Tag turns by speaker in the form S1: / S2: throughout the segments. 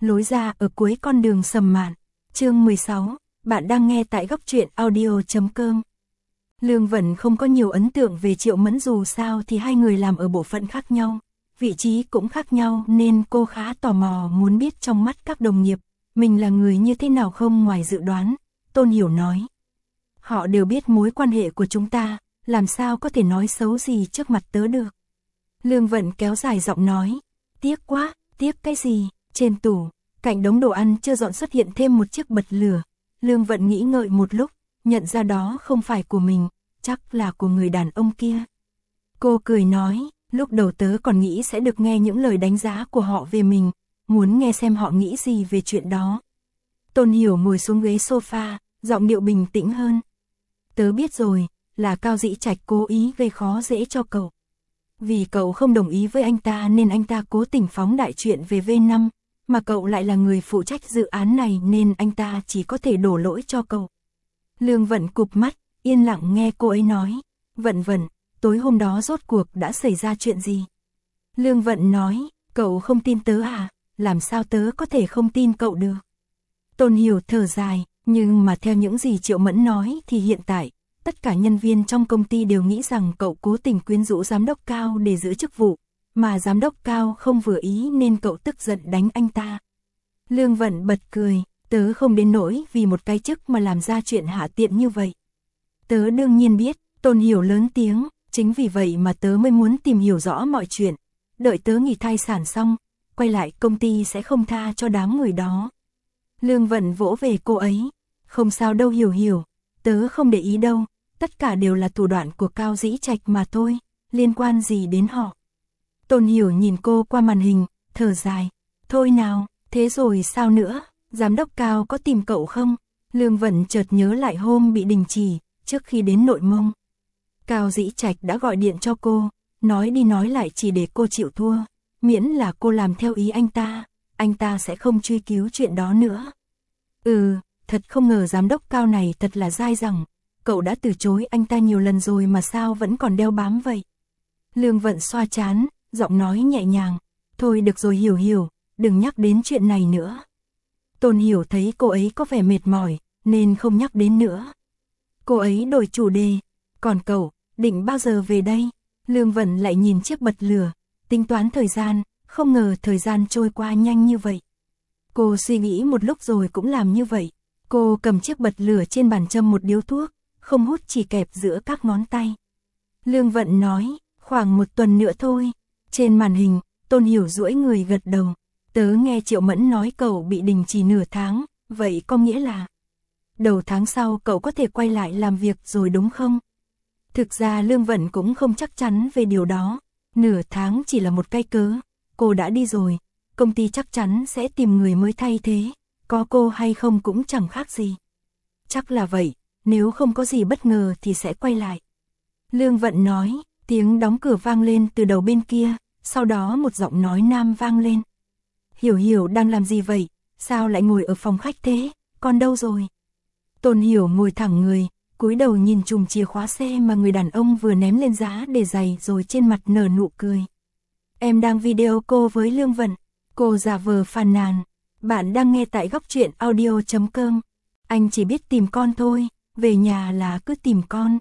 S1: lối ra ở cuối con đường sầm mạn. Chương 16, bạn đang nghe tại góc truyện audio.com. Lương Vận không có nhiều ấn tượng về Triệu Mẫn, dù sao thì hai người làm ở bộ phận khác nhau, vị trí cũng khác nhau, nên cô khá tò mò muốn biết trong mắt các đồng nghiệp, mình là người như thế nào không ngoài dự đoán. Tôn Hiểu nói, họ đều biết mối quan hệ của chúng ta, làm sao có thể nói xấu gì trước mặt tớ được. Lương Vận kéo dài giọng nói, tiếc quá, tiếc cái gì? Trên tủ, cạnh đống đồ ăn chưa dọn xuất hiện thêm một chiếc bật lửa. Lương Vận nghĩ ngợi một lúc, nhận ra đó không phải của mình, chắc là của người đàn ông kia. Cô cười nói, lúc đầu tớ còn nghĩ sẽ được nghe những lời đánh giá của họ về mình, muốn nghe xem họ nghĩ gì về chuyện đó. Tôn Hiểu ngồi xuống ghế sofa, giọng điệu bình tĩnh hơn. Tớ biết rồi, là Cao Dĩ Trạch cố ý gây khó dễ cho cậu. Vì cậu không đồng ý với anh ta nên anh ta cố tình phóng đại chuyện về V5, mà cậu lại là người phụ trách dự án này nên anh ta chỉ có thể đổ lỗi cho cậu. Lương Vận cụp mắt, yên lặng nghe cô ấy nói. Vận, tối hôm đó rốt cuộc đã xảy ra chuyện gì? Lương Vận nói, cậu không tin tớ à? Làm sao tớ có thể không tin cậu được? Tôn Hiểu thở dài, nhưng mà theo những gì Triệu Mẫn nói thì hiện tại, tất cả nhân viên trong công ty đều nghĩ rằng cậu cố tình quyến rũ giám đốc Cao để giữ chức vụ, mà giám đốc Cao không vừa ý nên cậu tức giận đánh anh ta. Lương Vận bật cười, tớ không đến nỗi vì một cái chức mà làm ra chuyện hạ tiện như vậy. Tớ đương nhiên biết. Tôn Hiểu lớn tiếng, chính vì vậy mà tớ mới muốn tìm hiểu rõ mọi chuyện. Đợi tớ nghỉ thai sản xong, quay lại công ty sẽ không tha cho đám người đó. Lương Vận vỗ về cô ấy, không sao đâu Hiểu, tớ không để ý đâu, tất cả đều là thủ đoạn của Cao Dĩ Trạch mà thôi, liên quan gì đến họ. Tôn Hiểu nhìn cô qua màn hình, thở dài, thôi nào, thế rồi sao nữa, giám đốc Cao có tìm cậu không? Lương Vận chợt nhớ lại hôm bị đình chỉ, trước khi đến Nội Mông. Cao Dĩ Trạch đã gọi điện cho cô, nói đi nói lại chỉ để cô chịu thua, miễn là cô làm theo ý anh ta sẽ không truy cứu chuyện đó nữa. Thật không ngờ giám đốc Cao này thật là dai dẳng, cậu đã từ chối anh ta nhiều lần rồi mà sao vẫn còn đeo bám vậy. Lương Vận xoa trán, giọng nói nhẹ nhàng, thôi được rồi Hiểu, đừng nhắc đến chuyện này nữa. Tôn Hiểu thấy cô ấy có vẻ mệt mỏi, nên không nhắc đến nữa. Cô ấy đổi chủ đề, còn cậu, định bao giờ về đây? Lương Vận lại nhìn chiếc bật lửa, tính toán thời gian, không ngờ thời gian trôi qua nhanh như vậy. Cô suy nghĩ một lúc rồi cũng làm như vậy. Cô cầm chiếc bật lửa trên bàn châm một điếu thuốc, không hút chỉ kẹp giữa các ngón tay. Lương Vận nói, khoảng 1 tuần nữa thôi. Trên màn hình, Tôn Hiểu duỗi người gật đầu. Tớ nghe Triệu Mẫn nói cậu bị đình chỉ nửa tháng, vậy có nghĩa là đầu tháng sau cậu có thể quay lại làm việc rồi đúng không? Thực ra Lương Vận cũng không chắc chắn về điều đó, nửa tháng chỉ là một cái cớ, cô đã đi rồi, công ty chắc chắn sẽ tìm người mới thay thế, có cô hay không cũng chẳng khác gì. Chắc là vậy, nếu không có gì bất ngờ thì sẽ quay lại. Lương Vận nói, tiếng đóng cửa vang lên từ đầu bên kia, sau đó một giọng nói nam vang lên. Hiểu đang làm gì vậy, sao lại ngồi ở phòng khách thế, con đâu rồi? Tôn Hiểu ngồi thẳng người, cúi đầu nhìn chùm chìa khóa xe mà người đàn ông vừa ném lên giá để giày rồi trên mặt nở nụ cười. Em đang video call với Lương Vận. Cô giả vờ phàn nàn. Bạn đang nghe tại góc truyện audio.com. Anh chỉ biết tìm con thôi, về nhà là cứ tìm con.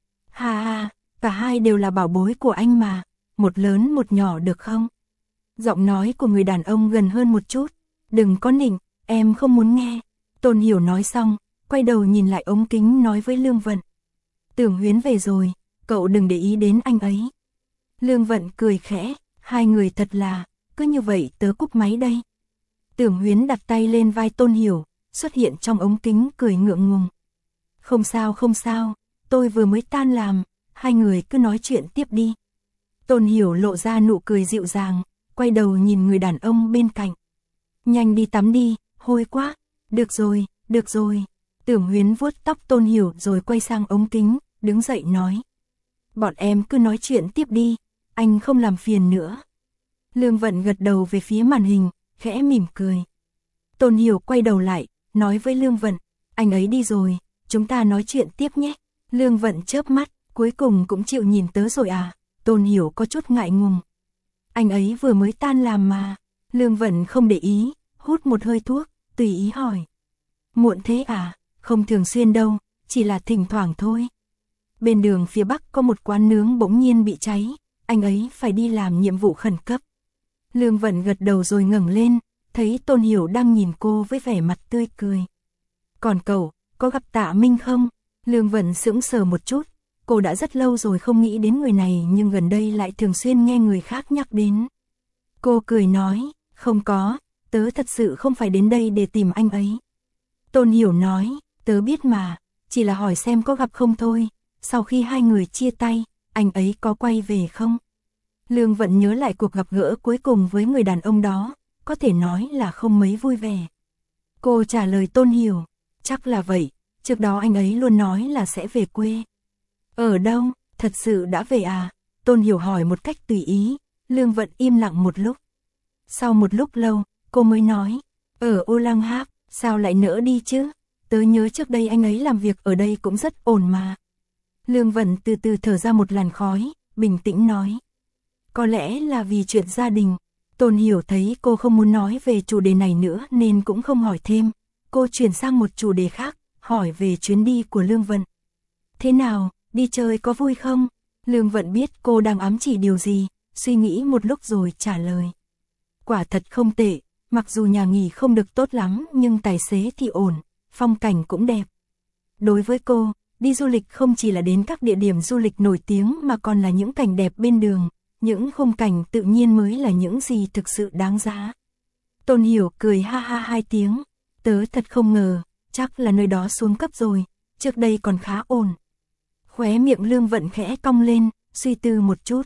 S1: Ha, cả hai đều là bảo bối của anh mà, một lớn một nhỏ được không? Giọng nói của người đàn ông gần hơn một chút. Đừng có nịnh, em không muốn nghe. Tôn Hiểu nói xong, quay đầu nhìn lại ống kính nói với Lương Vận. Tưởng Huyến về rồi, cậu đừng để ý đến anh ấy. Lương Vận cười khẽ, hai người thật là, cứ như vậy tớ cúp máy đây. Tưởng Huyến đặt tay lên vai Tôn Hiểu, xuất hiện trong ống kính cười ngượng ngùng. Không sao, tôi vừa mới tan làm, hai người cứ nói chuyện tiếp đi. Tôn Hiểu lộ ra nụ cười dịu dàng, quay đầu nhìn người đàn ông bên cạnh. Nhanh đi tắm đi, hôi quá. Được rồi. Tưởng Huyến vuốt tóc Tôn Hiểu rồi quay sang ống kính, đứng dậy nói. Bọn em cứ nói chuyện tiếp đi, anh không làm phiền nữa. Lương Vận gật đầu về phía màn hình, khẽ mỉm cười. Tôn Hiểu quay đầu lại, nói với Lương Vận, anh ấy đi rồi, chúng ta nói chuyện tiếp nhé. Lương Vận chớp mắt, cuối cùng cũng chịu nhìn tớ rồi à? Tôn Hiểu có chút ngại ngùng. Anh ấy vừa mới tan làm mà. Lương Vận không để ý, hút một hơi thuốc, tùy ý hỏi. Muộn thế à? Không thường xuyên đâu, chỉ là thỉnh thoảng thôi. Bên đường phía bắc có một quán nướng bỗng nhiên bị cháy, anh ấy phải đi làm nhiệm vụ khẩn cấp. Lương Vận gật đầu rồi ngẩng lên, thấy Tôn Hiểu đang nhìn cô với vẻ mặt tươi cười. Còn cậu, có gặp Tạ Minh không? Lương Vận sững sờ một chút, cô đã rất lâu rồi không nghĩ đến người này nhưng gần đây lại thường xuyên nghe người khác nhắc đến. Cô cười nói, không có, tớ thật sự không phải đến đây để tìm anh ấy. Tôn Hiểu nói, tớ biết mà, chỉ là hỏi xem có gặp không thôi. Sau khi hai người chia tay, anh ấy có quay về không? Lương Vận nhớ lại cuộc gặp gỡ cuối cùng với người đàn ông đó, có thể nói là không mấy vui vẻ. Cô trả lời Tôn Hiểu, chắc là vậy, trước đó anh ấy luôn nói là sẽ về quê. Ở đâu, thật sự đã về à? Tôn Hiểu hỏi một cách tùy ý, Lương Vận im lặng một lúc. Sau một lúc lâu, cô mới nói, ở Ô Lăng Háp, sao lại nỡ đi chứ? Tớ nhớ trước đây anh ấy làm việc ở đây cũng rất ổn mà. Lương Vận từ từ thở ra một làn khói, bình tĩnh nói. Có lẽ là vì chuyện gia đình. Tôn Hiểu thấy cô không muốn nói về chủ đề này nữa nên cũng không hỏi thêm. Cô chuyển sang một chủ đề khác, hỏi về chuyến đi của Lương Vận. Thế nào, đi chơi có vui không? Lương Vận biết cô đang ám chỉ điều gì, suy nghĩ một lúc rồi trả lời. Quả thật không tệ, mặc dù nhà nghỉ không được tốt lắm nhưng tài xế thì ổn, phong cảnh cũng đẹp. Đối với cô, đi du lịch không chỉ là đến các địa điểm du lịch nổi tiếng mà còn là những cảnh đẹp bên đường, những khung cảnh tự nhiên mới là những gì thực sự đáng giá. Tôn Hiểu cười ha ha hai tiếng, tớ thật không ngờ, chắc là nơi đó xuống cấp rồi, trước đây còn khá ổn. Khóe miệng Lương Vận khẽ cong lên, suy tư một chút.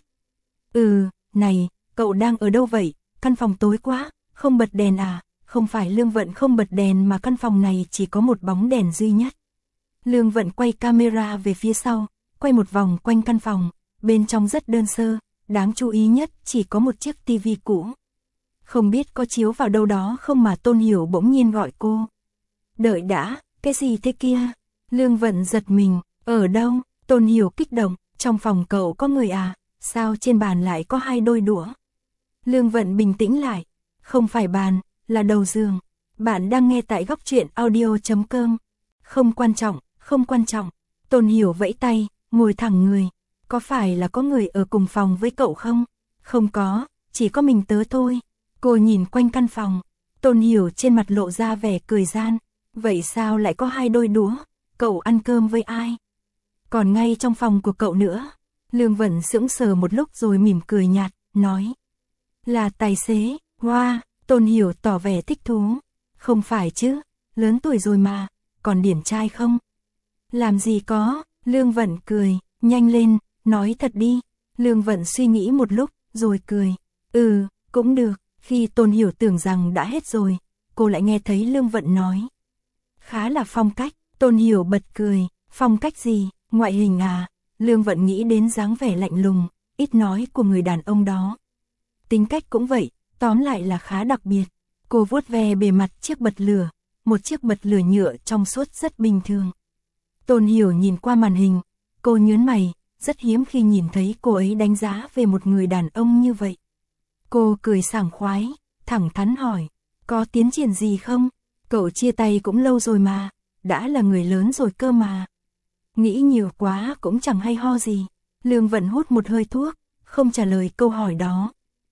S1: Này, cậu đang ở đâu vậy, căn phòng tối quá, không bật đèn à? Không phải Lương Vận không bật đèn mà căn phòng này chỉ có một bóng đèn duy nhất. Lương Vận quay camera về phía sau, quay một vòng quanh căn phòng, bên trong rất đơn sơ, đáng chú ý nhất chỉ có một chiếc tivi cũ. Không biết có chiếu vào đâu đó không mà Tôn Hiểu bỗng nhiên gọi cô. Đợi đã, cái gì thế kia? Lương Vận giật mình, ở đâu? Tôn Hiểu kích động, trong phòng cậu có người à? Sao trên bàn lại có hai đôi đũa? Lương Vận bình tĩnh lại, không phải bàn, là đầu giường. Bạn đang nghe tại góc truyện audio.com. Không quan trọng, không quan trọng. Tôn Hiểu vẫy tay, ngồi thẳng người. Có phải là có người ở cùng phòng với cậu không? Không có, chỉ có mình tớ thôi. Cô nhìn quanh căn phòng. Tôn Hiểu trên mặt lộ ra vẻ cười gian. Vậy sao lại có hai đôi đũa? Cậu ăn cơm với ai? Còn ngay trong phòng của cậu nữa. Lương Vận sững sờ một lúc rồi mỉm cười nhạt, nói. Là tài xế, wow. Tôn Hiểu tỏ vẻ thích thú. Không phải chứ, lớn tuổi rồi mà, còn điển trai không? Làm gì có, Lương Vận cười, nhanh lên, nói thật đi. Lương Vận suy nghĩ một lúc, rồi cười. Cũng được. Khi Tôn Hiểu tưởng rằng đã hết rồi, cô lại nghe thấy Lương Vận nói. Khá là phong cách. Tôn Hiểu bật cười. Phong cách gì, ngoại hình à? Lương Vận nghĩ đến dáng vẻ lạnh lùng, ít nói của người đàn ông đó. Tính cách cũng vậy, tóm lại là khá đặc biệt. Cô vuốt ve bề mặt chiếc bật lửa, một chiếc bật lửa nhựa trong suốt rất bình thường. Tôn Hiểu nhìn qua màn hình, cô nhớn mày, rất hiếm khi nhìn thấy cô ấy đánh giá về một người đàn ông như vậy. Cô cười sảng khoái, thẳng thắn hỏi, có tiến triển gì không? Cậu chia tay cũng lâu rồi mà, đã là người lớn rồi cơ mà. Nghĩ nhiều quá cũng chẳng hay ho gì. Lương Vận hút một hơi thuốc, không trả lời câu hỏi đó.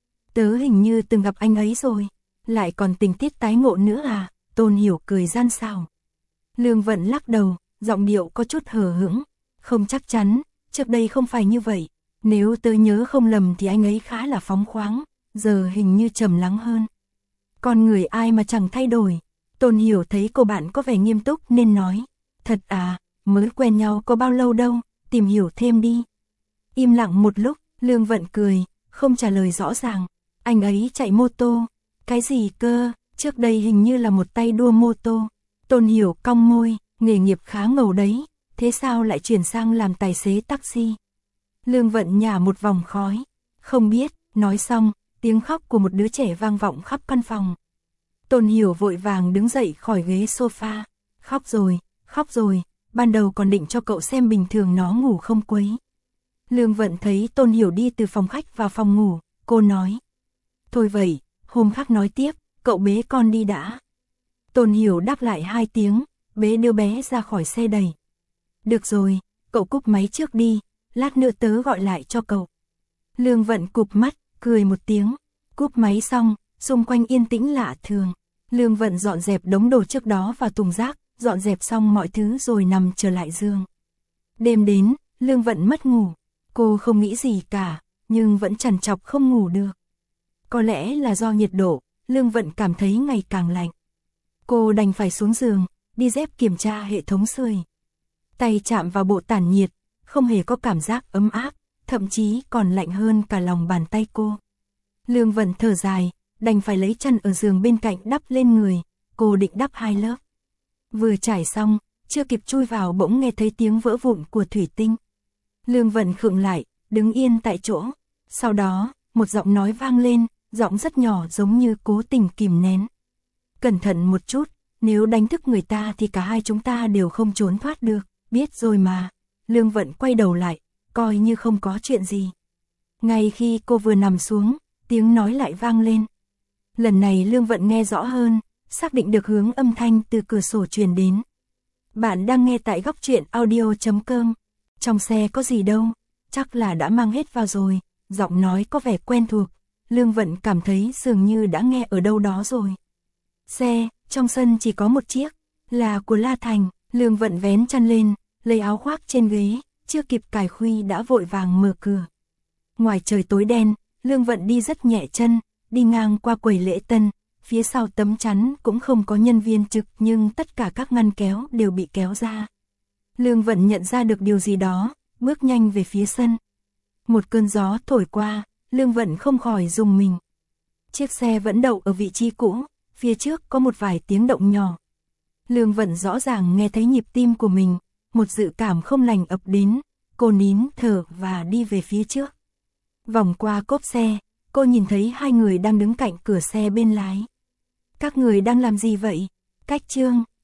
S1: Tớ hình như từng gặp anh ấy rồi, lại còn tình tiết tái ngộ nữa à? Tôn Hiểu cười gian xảo. Lương Vận lắc đầu, giọng điệu có chút hờ hững. Không chắc chắn, trước đây không phải như vậy. Nếu tớ nhớ không lầm thì anh ấy khá là phóng khoáng, giờ hình như trầm lắng hơn. Con người ai mà chẳng thay đổi. Tôn Hiểu thấy cô bạn có vẻ nghiêm túc nên nói. Thật à, mới quen nhau có bao lâu đâu, tìm hiểu thêm đi. Im lặng một lúc, Lương Vận cười, không trả lời rõ ràng. Anh ấy chạy mô tô. Cái gì cơ, trước đây hình như là một tay đua mô tô. Tôn Hiểu cong môi, nghề nghiệp khá ngầu đấy, thế sao lại chuyển sang làm tài xế taxi? Lương Vận nhả một vòng khói. Không biết, nói xong, tiếng khóc của một đứa trẻ vang vọng khắp căn phòng. Tôn Hiểu vội vàng đứng dậy khỏi ghế sofa. Khóc rồi, ban đầu còn định cho cậu xem bình thường nó ngủ không quấy. Lương Vận thấy Tôn Hiểu đi từ phòng khách vào phòng ngủ, cô nói. Thôi vậy, hôm khác nói tiếp, cậu bế con đi đã. Tôn Hiểu đáp lại 2 tiếng, bế đứa bé ra khỏi xe đẩy. Được rồi, cậu cúp máy trước đi, lát nữa tớ gọi lại cho cậu. Lương Vận cụp mắt, cười một tiếng, cúp máy xong, xung quanh yên tĩnh lạ thường. Lương Vận dọn dẹp đống đồ trước đó vào thùng rác, dọn dẹp xong mọi thứ rồi nằm trở lại giường. Đêm đến, Lương Vận mất ngủ, cô không nghĩ gì cả, nhưng vẫn trằn trọc không ngủ được. Có lẽ là do nhiệt độ, Lương Vận cảm thấy ngày càng lạnh. Cô đành phải xuống giường, đi dép kiểm tra hệ thống sưởi. Tay chạm vào bộ tản nhiệt, không hề có cảm giác ấm áp, thậm chí còn lạnh hơn cả lòng bàn tay cô. Lương Vận thở dài, đành phải lấy chăn ở giường bên cạnh đắp lên người, cô định đắp 2 lớp. Vừa trải xong, chưa kịp chui vào bỗng nghe thấy tiếng vỡ vụn của thủy tinh. Lương Vận khựng lại, đứng yên tại chỗ. Sau đó, một giọng nói vang lên, giọng rất nhỏ giống như cố tình kìm nén. Cẩn thận một chút, nếu đánh thức người ta thì cả hai chúng ta đều không trốn thoát được, biết rồi mà. Lương Vận quay đầu lại, coi như không có chuyện gì. Ngay khi cô vừa nằm xuống, tiếng nói lại vang lên. Lần này Lương Vận nghe rõ hơn, xác định được hướng âm thanh từ cửa sổ truyền đến. Bạn đang nghe tại góc truyện audio.com. Trong xe có gì đâu, chắc là đã mang hết vào rồi. Giọng nói có vẻ quen thuộc, Lương Vận cảm thấy dường như đã nghe ở đâu đó rồi. Xe, trong sân chỉ có một chiếc, là của La Thành. Lương Vận vén chăn lên, lấy áo khoác trên ghế, chưa kịp cài khuy đã vội vàng mở cửa. Ngoài trời tối đen, Lương Vận đi rất nhẹ chân, đi ngang qua quầy lễ tân, phía sau tấm chắn cũng không có nhân viên trực nhưng tất cả các ngăn kéo đều bị kéo ra. Lương Vận nhận ra được điều gì đó, bước nhanh về phía sân. Một cơn gió thổi qua, Lương Vận không khỏi rùng mình. Chiếc xe vẫn đậu ở vị trí cũ, phía trước có một vài tiếng động nhỏ. Lương Vận rõ ràng nghe thấy nhịp tim của mình, một dự cảm không lành ập đến, cô nín thở và đi về phía trước. Vòng qua cốp xe, cô nhìn thấy 2 người đang đứng cạnh cửa xe bên lái. Các người đang làm gì vậy? Cách Trương,